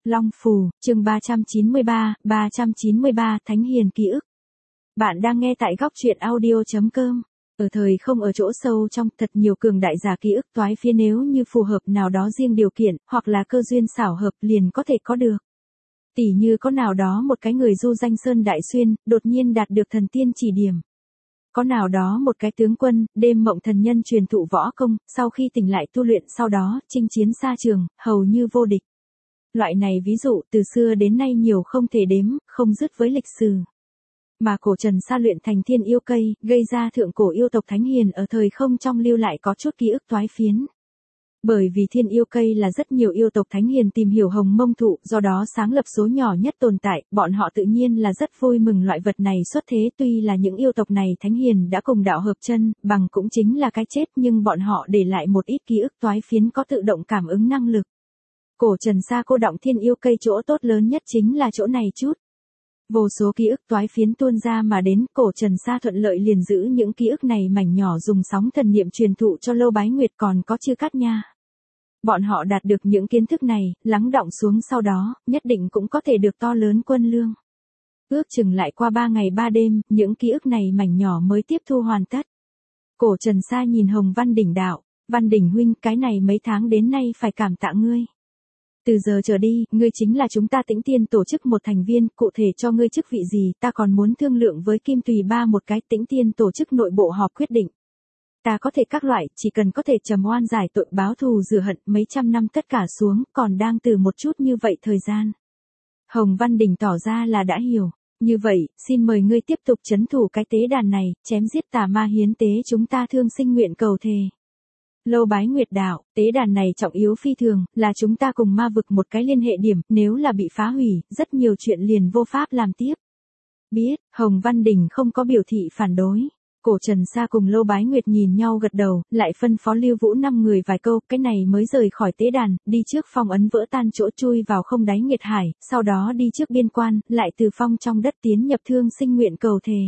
Long Phù, chương 393, Thánh Hiền Ký ức. Bạn đang nghe tại góc truyện audio.com. Ở thời không ở chỗ sâu trong, thật nhiều cường đại giả ký ức toái phiến nếu như phù hợp nào đó riêng điều kiện, hoặc là cơ duyên xảo hợp liền có thể có được. Tỉ như có nào đó một cái người du danh Sơn Đại Xuyên, đột nhiên đạt được thần tiên chỉ điểm. Có nào đó một cái tướng quân, đêm mộng thần nhân truyền thụ võ công, sau khi tỉnh lại tu luyện sau đó, chinh chiến xa trường, hầu như vô địch. Loại này ví dụ từ xưa đến nay nhiều không thể đếm, không dứt với lịch sử. Mà cổ Trần Sa luyện thành thiên yêu cây, gây ra thượng cổ yêu tộc Thánh Hiền ở thời không trong lưu lại có chút ký ức toái phiến. Bởi vì thiên yêu cây là rất nhiều yêu tộc Thánh Hiền tìm hiểu hồng mông thụ, do đó sáng lập số nhỏ nhất tồn tại, bọn họ tự nhiên là rất vui mừng loại vật này xuất thế, tuy là những yêu tộc này Thánh Hiền đã cùng đạo hợp chân, bằng cũng chính là cái chết, nhưng bọn họ để lại một ít ký ức toái phiến có tự động cảm ứng năng lực. Cổ Trần Sa cô động thiên yêu cây chỗ tốt lớn nhất chính là chỗ này chút. Vô số ký ức toái phiến tuôn ra mà đến, cổ Trần Sa thuận lợi liền giữ những ký ức này mảnh nhỏ dùng sóng thần niệm truyền thụ cho Lâu Bái Nguyệt còn có Chư Cát Nha. Bọn họ đạt được những kiến thức này, lắng đọng xuống sau đó, nhất định cũng có thể được to lớn quân lương. Ước chừng lại qua 3 ngày 3 đêm, những ký ức này mảnh nhỏ mới tiếp thu hoàn tất. Cổ Trần Sa nhìn Hồng Văn Đỉnh đạo, Văn Đỉnh huynh, cái này mấy tháng đến nay phải cảm tạ ngươi. Từ giờ trở đi, ngươi chính là chúng ta Tĩnh Tiên tổ chức một thành viên, cụ thể cho ngươi chức vị gì, ta còn muốn thương lượng với Kim Tùy Ba một cái. Tĩnh Tiên tổ chức nội bộ họp quyết định. Ta có thể các loại, chỉ cần có thể trầm oan giải tội báo thù rửa hận, mấy trăm năm tất cả xuống, còn đang từ một chút như vậy thời gian. Hồng Văn Đỉnh tỏ ra là đã hiểu. Như vậy, xin mời ngươi tiếp tục trấn thủ cái tế đàn này, chém giết tà ma hiến tế chúng ta thương sinh nguyện cầu thề. Lâu Bái Nguyệt đạo, tế đàn này trọng yếu phi thường, là chúng ta cùng ma vực một cái liên hệ điểm, nếu là bị phá hủy, rất nhiều chuyện liền vô pháp làm tiếp. Biết, Hồng Văn Đỉnh không có biểu thị phản đối. Cổ Trần Sa cùng Lâu Bái Nguyệt nhìn nhau gật đầu, lại phân phó Lưu Vũ 5 người vài câu, cái này mới rời khỏi tế đàn, đi trước phong ấn vỡ tan chỗ chui vào không đáy nghiệt hải, sau đó đi trước biên quan, lại từ phong trong đất tiến nhập thương sinh nguyện cầu thề.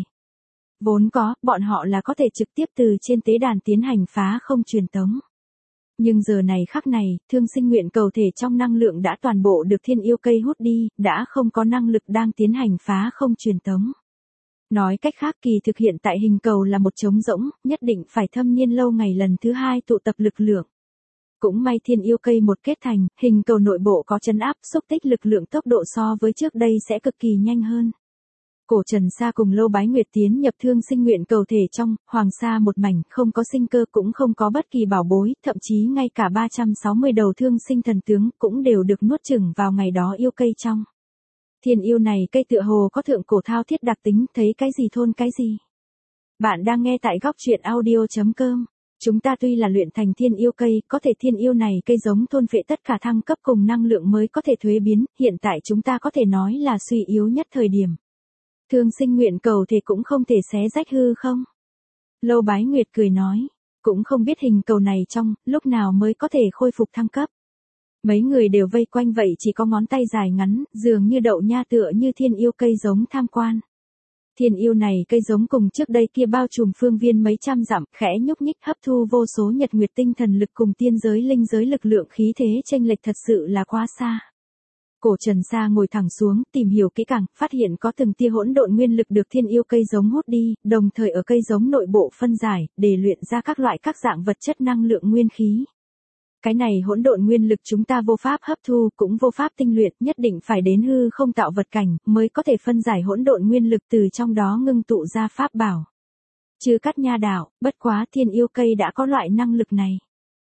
Vốn có, bọn họ là có thể trực tiếp từ trên tế đàn tiến hành phá không truyền tống. Nhưng giờ này khắc này, thương sinh nguyện cầu thể trong năng lượng đã toàn bộ được thiên yêu cây hút đi, đã không có năng lực đang tiến hành phá không truyền tống. Nói cách khác, kỳ thực hiện tại hình cầu là một trống rỗng, nhất định phải thâm niên lâu ngày lần thứ 2 tụ tập lực lượng. Cũng may thiên yêu cây một kết thành, hình cầu nội bộ có trấn áp, xúc tích lực lượng tốc độ so với trước đây sẽ cực kỳ nhanh hơn. Cổ Trần Sa cùng Lâu Bái Nguyệt tiến nhập thương sinh nguyện cầu thể trong, hoàng sa một mảnh, không có sinh cơ cũng không có bất kỳ bảo bối, thậm chí ngay cả 360 đầu thương sinh thần tướng cũng đều được nuốt chửng vào ngày đó yêu cây trong. Thiên yêu này cây tựa hồ có thượng cổ thao thiết đặc tính, thấy cái gì thôn cái gì. Bạn đang nghe tại góc truyện audio.com. Chúng ta tuy là luyện thành thiên yêu cây, có thể thiên yêu này cây giống thôn phệ tất cả thăng cấp cùng năng lượng mới có thể thuế biến, hiện tại chúng ta có thể nói là suy yếu nhất thời điểm. Thương sinh nguyện cầu thì cũng không thể xé rách hư không? Lâu Bái Nguyệt cười nói, cũng không biết hình cầu này trong, lúc nào mới có thể khôi phục thăng cấp. Mấy người đều vây quanh vậy chỉ có ngón tay dài ngắn, dường như đậu nha tựa như thiên yêu cây giống tham quan. Thiên yêu này cây giống cùng trước đây kia bao trùm phương viên mấy trăm dặm, khẽ nhúc nhích hấp thu vô số nhật nguyệt tinh thần lực cùng tiên giới linh giới lực lượng khí thế chênh lệch thật sự là quá xa. Cổ Trần Sa ngồi thẳng xuống, tìm hiểu kỹ càng, phát hiện có từng tia hỗn độn nguyên lực được thiên yêu cây giống hút đi, đồng thời ở cây giống nội bộ phân giải, để luyện ra các loại các dạng vật chất năng lượng nguyên khí. Cái này hỗn độn nguyên lực chúng ta vô pháp hấp thu, cũng vô pháp tinh luyện, nhất định phải đến hư không tạo vật cảnh, mới có thể phân giải hỗn độn nguyên lực từ trong đó ngưng tụ ra pháp bảo. Chư Cát Nha đạo, bất quá thiên yêu cây đã có loại năng lực này.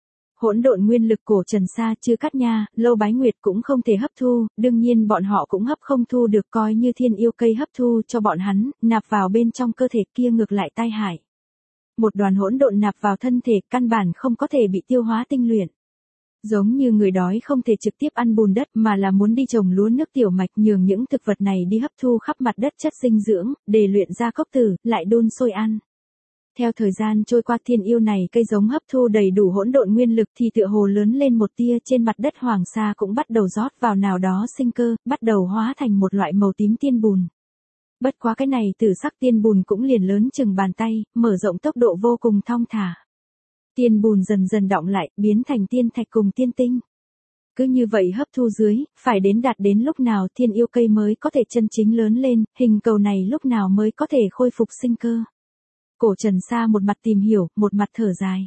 Hỗn độn nguyên lực cổ Trần Sa, Chư Cát Nha, Lâu Bái Nguyệt cũng không thể hấp thu, đương nhiên bọn họ cũng hấp không thu được, coi như thiên yêu cây hấp thu cho bọn hắn, nạp vào bên trong cơ thể kia ngược lại tai hại. Một đoàn hỗn độn nạp vào thân thể, căn bản không có thể bị tiêu hóa tinh luyện. Giống như người đói không thể trực tiếp ăn bùn đất mà là muốn đi trồng lúa nước tiểu mạch, nhường những thực vật này đi hấp thu khắp mặt đất chất dinh dưỡng, để luyện ra cốc tử, lại đun sôi ăn. Theo thời gian trôi qua, thiên yêu này cây giống hấp thu đầy đủ hỗn độn nguyên lực thì tựa hồ lớn lên một tia, trên mặt đất hoàng sa cũng bắt đầu rót vào nào đó sinh cơ, bắt đầu hóa thành một loại màu tím tiên bùn. Bất quá cái này tử sắc tiên bùn cũng liền lớn chừng bàn tay, mở rộng tốc độ vô cùng thong thả. Tiên bùn dần dần đọng lại, biến thành tiên thạch cùng tiên tinh. Cứ như vậy hấp thu dưới, phải đạt đến lúc nào thiên yêu cây mới có thể chân chính lớn lên, hình cầu này lúc nào mới có thể khôi phục sinh cơ. Cổ Trần Sa một mặt tìm hiểu, một mặt thở dài.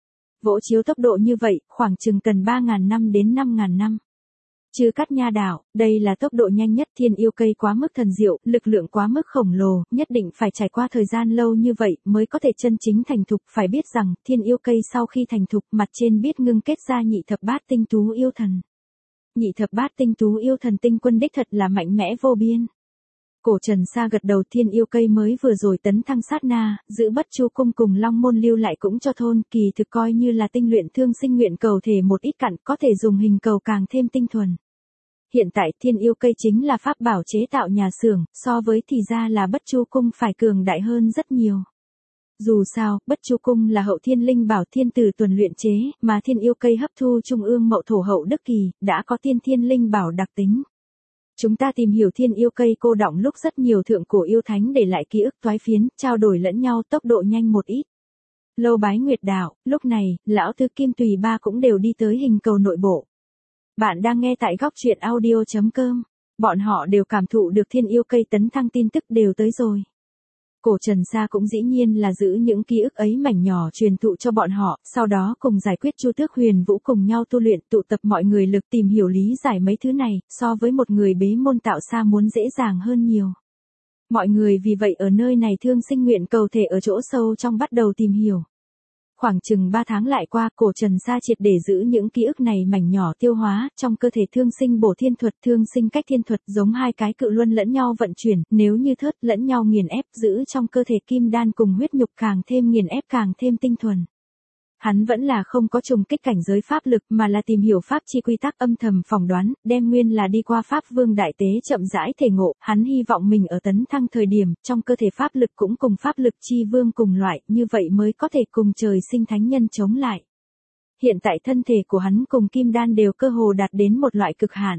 Vỗ chiếu tốc độ như vậy, khoảng chừng cần 3.000 năm đến 5.000 năm. Chư Cát Nha đảo, đây là tốc độ nhanh nhất, thiên yêu cây quá mức thần diệu, lực lượng quá mức khổng lồ, nhất định phải trải qua thời gian lâu như vậy mới có thể chân chính thành thục. Phải biết rằng, thiên yêu cây sau khi thành thục, mặt trên biết ngưng kết ra nhị thập bát tinh tú yêu thần. Nhị thập bát tinh tú yêu thần tinh quân đích thật là mạnh mẽ vô biên. Cổ Trần Sa gật đầu, thiên yêu cây mới vừa rồi tấn thăng sát na, giữ Bất Chu cung cùng Long môn lưu lại cũng cho thôn, kỳ thực coi như là tinh luyện thương sinh nguyện cầu thể một ít cặn, có thể dùng hình cầu càng thêm tinh thuần. Hiện tại thiên yêu cây chính là pháp bảo chế tạo nhà xưởng, so với thì ra là Bất Chu cung phải cường đại hơn rất nhiều. Dù sao, Bất Chu cung là hậu thiên linh bảo thiên tử tuần luyện chế, mà thiên yêu cây hấp thu trung ương mậu thổ hậu đức kỳ, đã có tiên thiên linh bảo đặc tính. Chúng ta tìm hiểu thiên yêu cây cô đọng lúc rất nhiều thượng cổ yêu thánh để lại ký ức toái phiến, trao đổi lẫn nhau tốc độ nhanh một ít. Lâu Bái Nguyệt đảo, lúc này, lão thư Kim Tùy Ba cũng đều đi tới hình cầu nội bộ. Bạn đang nghe tại góc truyện audio.com. Bọn họ đều cảm thụ được thiên yêu cây tấn thăng tin tức đều tới rồi. Cổ Trần Sa cũng dĩ nhiên là giữ những ký ức ấy mảnh nhỏ truyền thụ cho bọn họ, sau đó cùng giải quyết Chu Tước Huyền Vũ cùng nhau tu luyện, tụ tập mọi người lực tìm hiểu lý giải mấy thứ này, so với một người bế môn tạo xa muốn dễ dàng hơn nhiều. Mọi người vì vậy ở nơi này thương sinh nguyện cầu thể ở chỗ sâu trong bắt đầu tìm hiểu. Khoảng chừng 3 tháng lại qua, Cổ Trần Sa triệt để giữ những ký ức này mảnh nhỏ tiêu hóa, trong cơ thể thương sinh bổ thiên thuật, thương sinh cách thiên thuật giống hai cái cự luân lẫn nhau vận chuyển, nếu như thớt lẫn nhau nghiền ép, giữ trong cơ thể kim đan cùng huyết nhục càng thêm nghiền ép càng thêm tinh thuần. Hắn vẫn là không có trùng kích cảnh giới pháp lực mà là tìm hiểu pháp chi quy tắc, âm thầm phỏng đoán, đem nguyên là đi qua pháp vương đại tế chậm rãi thể ngộ, hắn hy vọng mình ở tấn thăng thời điểm, trong cơ thể pháp lực cũng cùng pháp lực chi vương cùng loại, như vậy mới có thể cùng trời sinh thánh nhân chống lại. Hiện tại thân thể của hắn cùng kim đan đều cơ hồ đạt đến một loại cực hạn.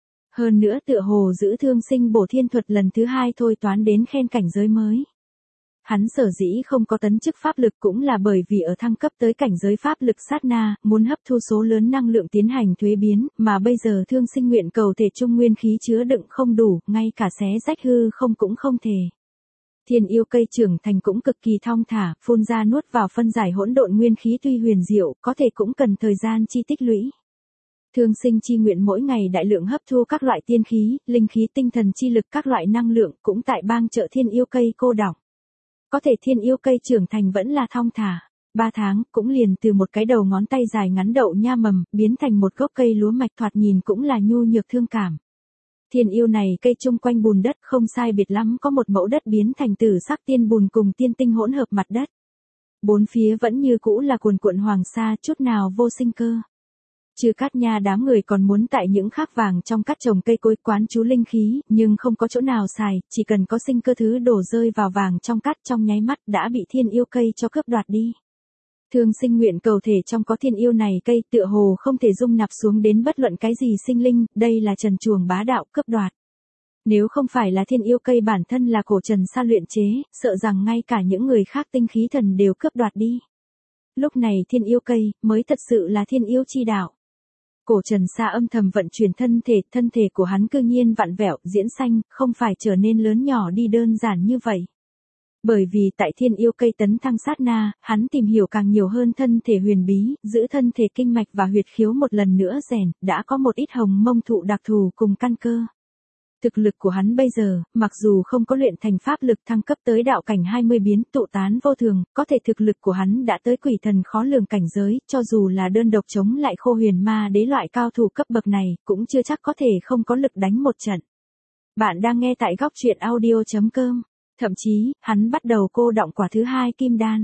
Hơn nữa tựa hồ giữ thương sinh bổ thiên thuật lần thứ 2 thôi toán đến khen cảnh giới mới. Hắn sở dĩ không có tấn chức pháp lực cũng là bởi vì ở thăng cấp tới cảnh giới pháp lực sát na, muốn hấp thu số lớn năng lượng tiến hành thuế biến, mà bây giờ thương sinh nguyện cầu thể trung nguyên khí chứa đựng không đủ, ngay cả xé rách hư không cũng không thể. Thiên yêu cây trưởng thành cũng cực kỳ thong thả, phun ra nuốt vào phân giải hỗn độn nguyên khí tuy huyền diệu, có thể cũng cần thời gian chi tích lũy. Thương sinh chi nguyện mỗi ngày đại lượng hấp thu các loại tiên khí, linh khí, tinh thần chi lực, các loại năng lượng cũng tại bang chợ thiên yêu cây cô đọng. Có thể thiên yêu cây trưởng thành vẫn là thong thả, 3 tháng cũng liền từ một cái đầu ngón tay dài ngắn đậu nha mầm, biến thành một gốc cây lúa mạch, thoạt nhìn cũng là nhu nhược thương cảm. Thiên yêu này cây chung quanh bùn đất không sai biệt lắm, có một mẫu đất biến thành tử sắc tiên bùn cùng tiên tinh hỗn hợp mặt đất. Bốn phía vẫn như cũ là cuồn cuộn hoàng sa, chút nào vô sinh cơ. Chư Cát Nha đám người còn muốn tại những khác vàng trong cát trồng cây cối quán chú linh khí, nhưng không có chỗ nào xài, chỉ cần có sinh cơ thứ đổ rơi vào vàng trong cát trong nháy mắt đã bị thiên yêu cây cho cướp đoạt đi. Thương sinh nguyện cầu thể trong có thiên yêu này cây tựa hồ không thể dung nạp xuống đến bất luận cái gì sinh linh, đây là trần truồng bá đạo cướp đoạt. Nếu không phải là thiên yêu cây bản thân là Cổ Trần Sa luyện chế, sợ rằng ngay cả những người khác tinh khí thần đều cướp đoạt đi. Lúc này thiên yêu cây mới thật sự là thiên yêu chi đạo. Cổ Trần Sa âm thầm vận chuyển thân thể của hắn cư nhiên vặn vẹo, diễn sanh, không phải trở nên lớn nhỏ đi đơn giản như vậy. Bởi vì tại thiên yêu cây tấn thăng sát na, hắn tìm hiểu càng nhiều hơn thân thể huyền bí, giữ thân thể kinh mạch và huyệt khiếu một lần nữa rèn, đã có một ít hồng mông thụ đặc thù cùng căn cơ. Thực lực của hắn bây giờ, mặc dù không có luyện thành pháp lực thăng cấp tới đạo cảnh 20 biến tụ tán vô thường, có thể thực lực của hắn đã tới quỷ thần khó lường cảnh giới, cho dù là đơn độc chống lại Khô Huyền Ma đế loại cao thủ cấp bậc này, cũng chưa chắc có thể không có lực đánh một trận. Bạn đang nghe tại góc truyện audio.com. Thậm chí, hắn bắt đầu cô đọng quả thứ 2 kim đan.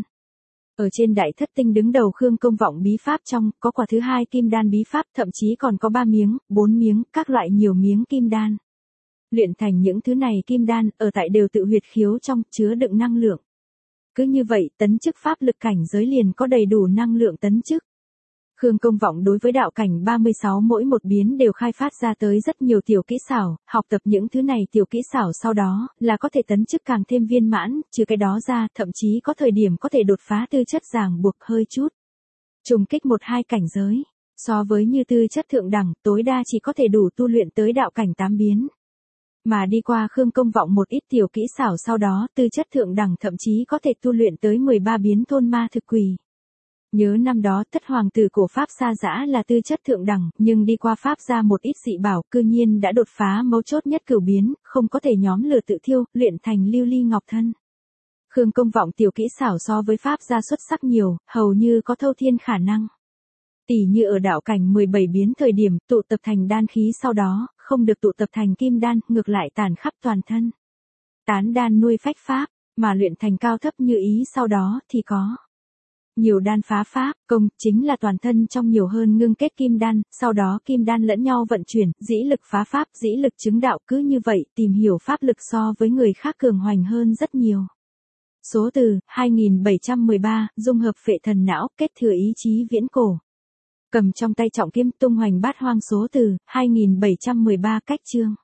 Ở trên đại thất tinh đứng đầu Khương Công Vọng bí pháp trong, có quả thứ 2 kim đan bí pháp, thậm chí còn có 3 miếng, 4 miếng, các loại nhiều miếng kim đan. Luyện thành những thứ này kim đan, ở tại đều tự huyệt khiếu trong, chứa đựng năng lượng. Cứ như vậy, tấn chức pháp lực cảnh giới liền có đầy đủ năng lượng tấn chức. Khương Công Vọng đối với đạo cảnh 36 mỗi một biến đều khai phát ra tới rất nhiều tiểu kỹ xảo, học tập những thứ này tiểu kỹ xảo sau đó, là có thể tấn chức càng thêm viên mãn, trừ cái đó ra, thậm chí có thời điểm có thể đột phá tư chất ràng buộc hơi chút. Trùng kích 1-2 cảnh giới. So với như tư chất thượng đẳng, tối đa chỉ có thể đủ tu luyện tới đạo cảnh 8 biến. Mà đi qua Khương Công Vọng một ít tiểu kỹ xảo sau đó, tư chất thượng đẳng thậm chí có thể tu luyện tới 13 biến thôn ma thực quỷ. Nhớ năm đó thất hoàng tử cổ Pháp Sa Dã là tư chất thượng đẳng, nhưng đi qua Pháp ra một ít dị bảo, cư nhiên đã đột phá mấu chốt nhất cửu biến, không có thể nhóm lửa tự thiêu, luyện thành lưu ly ngọc thân. Khương Công Vọng tiểu kỹ xảo so với Pháp gia xuất sắc nhiều, hầu như có thâu thiên khả năng. Tỷ như ở đạo cảnh 17 biến thời điểm, tụ tập thành đan khí sau đó, không được tụ tập thành kim đan, ngược lại tàn khắp toàn thân. Tán đan nuôi phách Pháp, mà luyện thành cao thấp như ý sau đó thì có. Nhiều đan phá Pháp, công, chính là toàn thân trong nhiều hơn ngưng kết kim đan, sau đó kim đan lẫn nhau vận chuyển, dĩ lực phá Pháp, dĩ lực chứng đạo, cứ như vậy, tìm hiểu Pháp lực so với người khác cường hoành hơn rất nhiều. Số từ, 2713, dung hợp phệ thần não, kết thừa ý chí viễn cổ. Cầm trong tay trọng kiếm tung hoành bát hoang số từ, 2713 cách chương.